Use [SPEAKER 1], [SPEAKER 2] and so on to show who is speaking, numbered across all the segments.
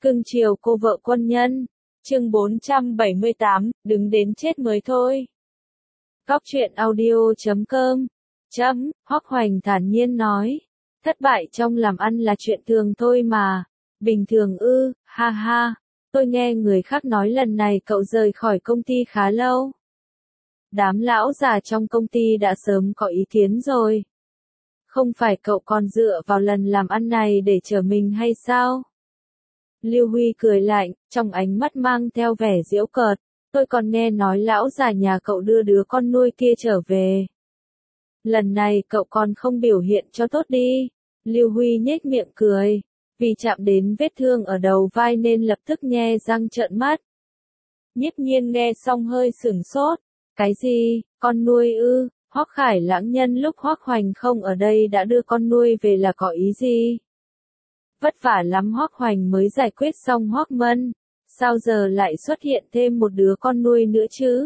[SPEAKER 1] Cưng chiều cô vợ quân nhân. Chương 478, đứng đến chết mới thôi. Góc truyện audio.com. Hoắc Hoành thản nhiên nói. Thất bại trong làm ăn là chuyện thường thôi mà. Bình thường ư, ha ha. Tôi nghe người khác nói lần này cậu rời khỏi công ty khá lâu. Đám lão già trong công ty đã sớm có ý kiến rồi. Không phải cậu còn dựa vào lần làm ăn này để trở mình hay sao? Lưu Huy cười lạnh, trong ánh mắt mang theo vẻ giễu cợt. Tôi còn nghe nói lão già nhà cậu đưa đứa con nuôi kia trở về. Lần này cậu còn không biểu hiện cho tốt đi. Lưu Huy nhếch miệng cười. Vì chạm đến vết thương ở đầu vai nên lập tức nhe răng trợn mắt. Nhiếp Nhiên nghe xong hơi sửng sốt. Cái gì, con nuôi ư? Hoắc Khải Lãng nhân lúc Hoắc Hoành không ở đây đã đưa con nuôi về là có ý gì? Vất vả lắm Hoắc Hoành mới giải quyết xong Hoắc Mân, sao giờ lại xuất hiện thêm một đứa con nuôi nữa chứ?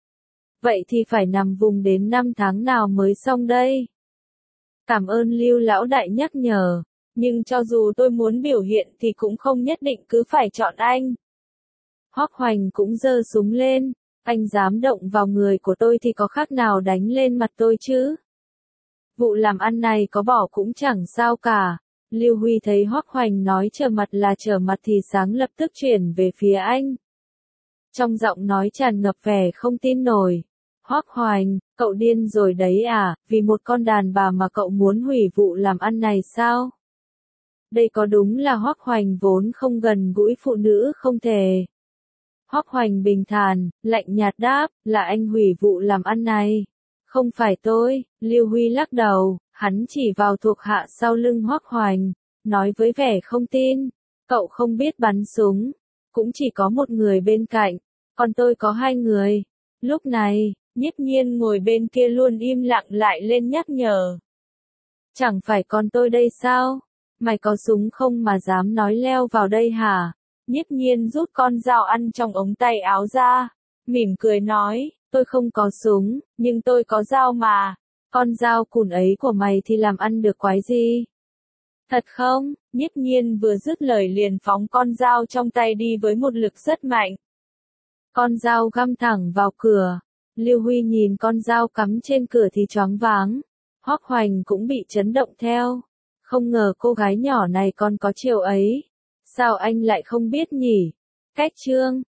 [SPEAKER 1] Vậy thì phải nằm vùng đến 5 tháng nào mới xong đây? Cảm ơn Lưu lão đại nhắc nhở, nhưng cho dù tôi muốn biểu hiện thì cũng không nhất định cứ phải chọn anh. Hoắc Hoành cũng giơ súng lên, anh dám động vào người của tôi thì có khác nào đánh lên mặt tôi chứ? Vụ làm ăn này có bỏ cũng chẳng sao cả. Lưu Huy thấy Hoắc Hoành nói trở mặt là trở mặt thì sáng lập tức chuyển về phía anh. Trong giọng nói tràn ngập vẻ không tin nổi. Hoắc Hoành, cậu điên rồi đấy à, vì một con đàn bà mà cậu muốn hủy vụ làm ăn này sao? Đây có đúng là Hoắc Hoành vốn không gần gũi phụ nữ không thể. Hoắc Hoành bình thản, lạnh nhạt đáp, là anh hủy vụ làm ăn này. Không phải tôi, Lưu Huy lắc đầu, hắn chỉ vào thuộc hạ sau lưng Hoắc Hoành, nói với vẻ không tin, cậu không biết bắn súng, cũng chỉ có một người bên cạnh, còn tôi có 2 người. Lúc này, Nhiếp Nhiên ngồi bên kia luôn im lặng lại lên nhắc nhở. Chẳng phải còn tôi đây sao? Mày có súng không mà dám nói leo vào đây hả? Nhiếp Nhiên rút con dao ăn trong ống tay áo ra, mỉm cười nói, tôi không có súng, nhưng tôi có dao mà. Con dao cùn ấy của mày thì làm ăn được quái gì? Thật không? Nhiếp Nhiên vừa dứt lời liền phóng con dao trong tay đi với một lực rất mạnh. Con dao găm thẳng vào cửa. Lưu Huy nhìn con dao cắm trên cửa thì choáng váng. Hoắc Hoành cũng bị chấn động theo. Không ngờ cô gái nhỏ này còn có chiều ấy. Sao anh lại không biết nhỉ? Cách chương